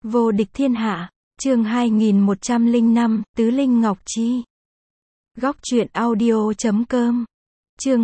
Vô địch thiên hạ, chương 2105, Tứ Linh Ngọc Chi. Góc truyện audio.com, chương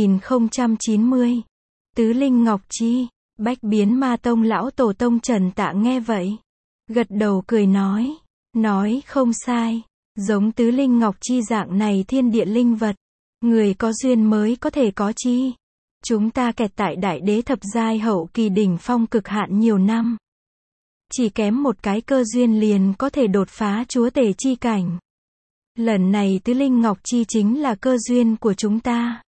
2090, Tứ Linh Ngọc Chi. Bách Biến Ma Tông lão tổ tông Trần Tạ nghe vậy, gật đầu cười nói không sai, giống Tứ Linh Ngọc Chi dạng này thiên địa linh vật, người có duyên mới có thể có chi. Chúng ta kẹt tại đại đế thập giai hậu kỳ đỉnh phong cực hạn nhiều năm. Chỉ kém một cái cơ duyên liền có thể đột phá chúa tể chi cảnh. Lần này Tứ Linh Ngọc Chi chính là cơ duyên của chúng ta.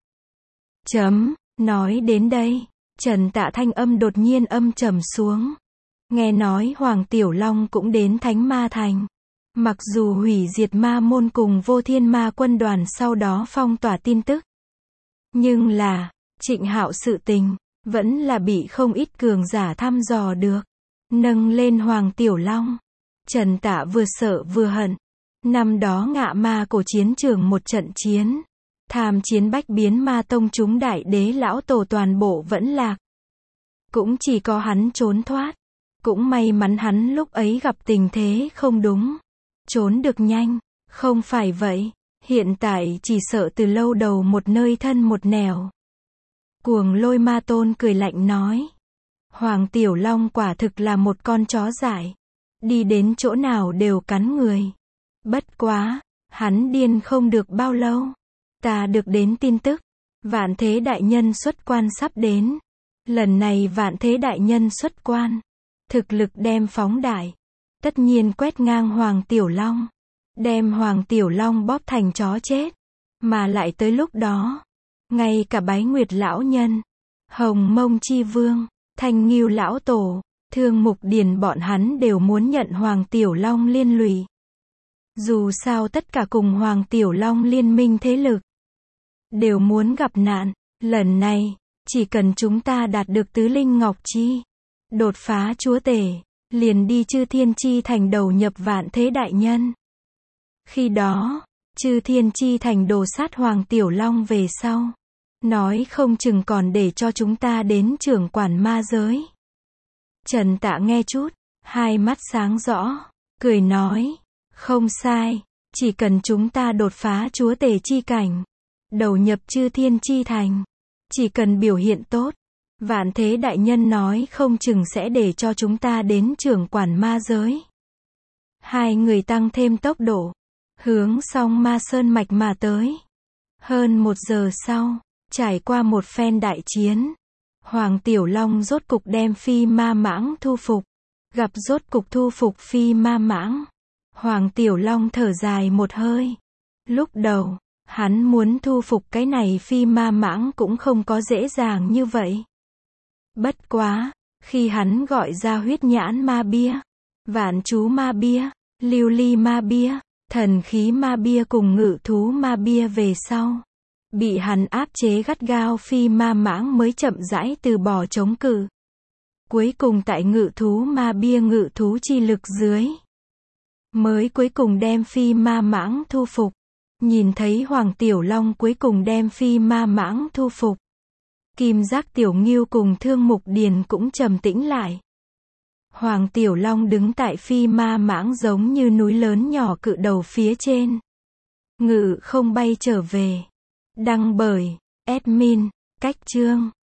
Nói đến đây, Trần Tạ thanh âm đột nhiên âm trầm xuống. Nghe nói Hoàng Tiểu Long cũng đến Thánh Ma Thành. Mặc dù hủy diệt ma môn cùng Vô Thiên Ma quân đoàn sau đó phong tỏa tin tức. Nhưng là, Trịnh Hạo sự tình, vẫn là bị không ít cường giả thăm dò được. Nâng lên Hoàng Tiểu Long. Trần Tạ vừa sợ vừa hận. Năm đó Ngạ Ma cổ chiến trường một trận chiến. Tham chiến Bách Biến Ma Tông chúng đại đế lão tổ toàn bộ vẫn lạc. Cũng chỉ có hắn trốn thoát. Cũng may mắn hắn lúc ấy gặp tình thế không đúng. Trốn được nhanh. Không phải vậy, hiện tại chỉ sợ từ lâu đầu một nơi thân một nẻo. Cuồng Lôi Ma Tôn cười lạnh nói. Hoàng Tiểu Long quả thực là một con chó dại. Đi đến chỗ nào đều cắn người. Bất quá, hắn điên không được bao lâu. Ta được đến tin tức. Vạn Thế Đại Nhân xuất quan sắp đến. Lần này Vạn Thế Đại Nhân xuất quan. Thực lực đem phóng đại. Tất nhiên quét ngang Hoàng Tiểu Long. Đem Hoàng Tiểu Long bóp thành chó chết. Mà lại tới lúc đó. Ngay cả Bái Nguyệt Lão Nhân. Hồng Mông Chi Vương. Thanh Ngưu Lão Tổ, Thương Mục Điền bọn hắn đều muốn nhận Hoàng Tiểu Long liên lụy. Dù sao tất cả cùng Hoàng Tiểu Long liên minh thế lực đều muốn gặp nạn. Lần này, chỉ cần chúng ta đạt được Tứ Linh Ngọc Chi, đột phá chúa tể, liền đi Chư Thiên Chi Thành đầu nhập Vạn Thế Đại Nhân. Khi đó, Chư Thiên Chi Thành đồ sát Hoàng Tiểu Long về sau. Nói không chừng còn để cho chúng ta đến trưởng quản ma giới. Trần Tạ nghe chút, hai mắt sáng rõ, cười nói, không sai, chỉ cần chúng ta đột phá chúa tể chi cảnh, đầu nhập Chư Thiên Chi Thành, chỉ cần biểu hiện tốt, Vạn Thế Đại Nhân nói không chừng sẽ để cho chúng ta đến trưởng quản ma giới. Hai người tăng thêm tốc độ, hướng Song Ma Sơn mạch mà tới. Hơn 1 giờ sau, trải qua một phen đại chiến, Hoàng Tiểu Long rốt cục đem Phi Ma Mãng thu phục. Gặp rốt cục thu phục Phi Ma Mãng, Hoàng Tiểu Long thở dài một hơi. Lúc đầu, hắn muốn thu phục cái này Phi Ma Mãng cũng không có dễ dàng như vậy. Bất quá, khi hắn gọi ra Huyết Nhãn Ma Bia, Vạn Chú Ma Bia, Lưu Ly Ma Bia, Thần Khí Ma Bia cùng Ngự Thú Ma Bia về sau, bị hắn áp chế gắt gao, Phi Ma Mãng mới chậm rãi từ bỏ chống cự. Cuối cùng tại Ngự Thú Ma Bia ngự thú chi lực dưới, mới cuối cùng đem Phi Ma Mãng thu phục. Nhìn thấy Hoàng Tiểu Long cuối cùng đem Phi Ma Mãng thu phục, Kim Giác Tiểu Ngưu cùng Thương Mục Điền cũng trầm tĩnh lại. Hoàng Tiểu Long đứng tại Phi Ma Mãng giống như núi lớn nhỏ cự đầu phía trên, ngự không bay trở về. Đăng bởi admin Cách Chương.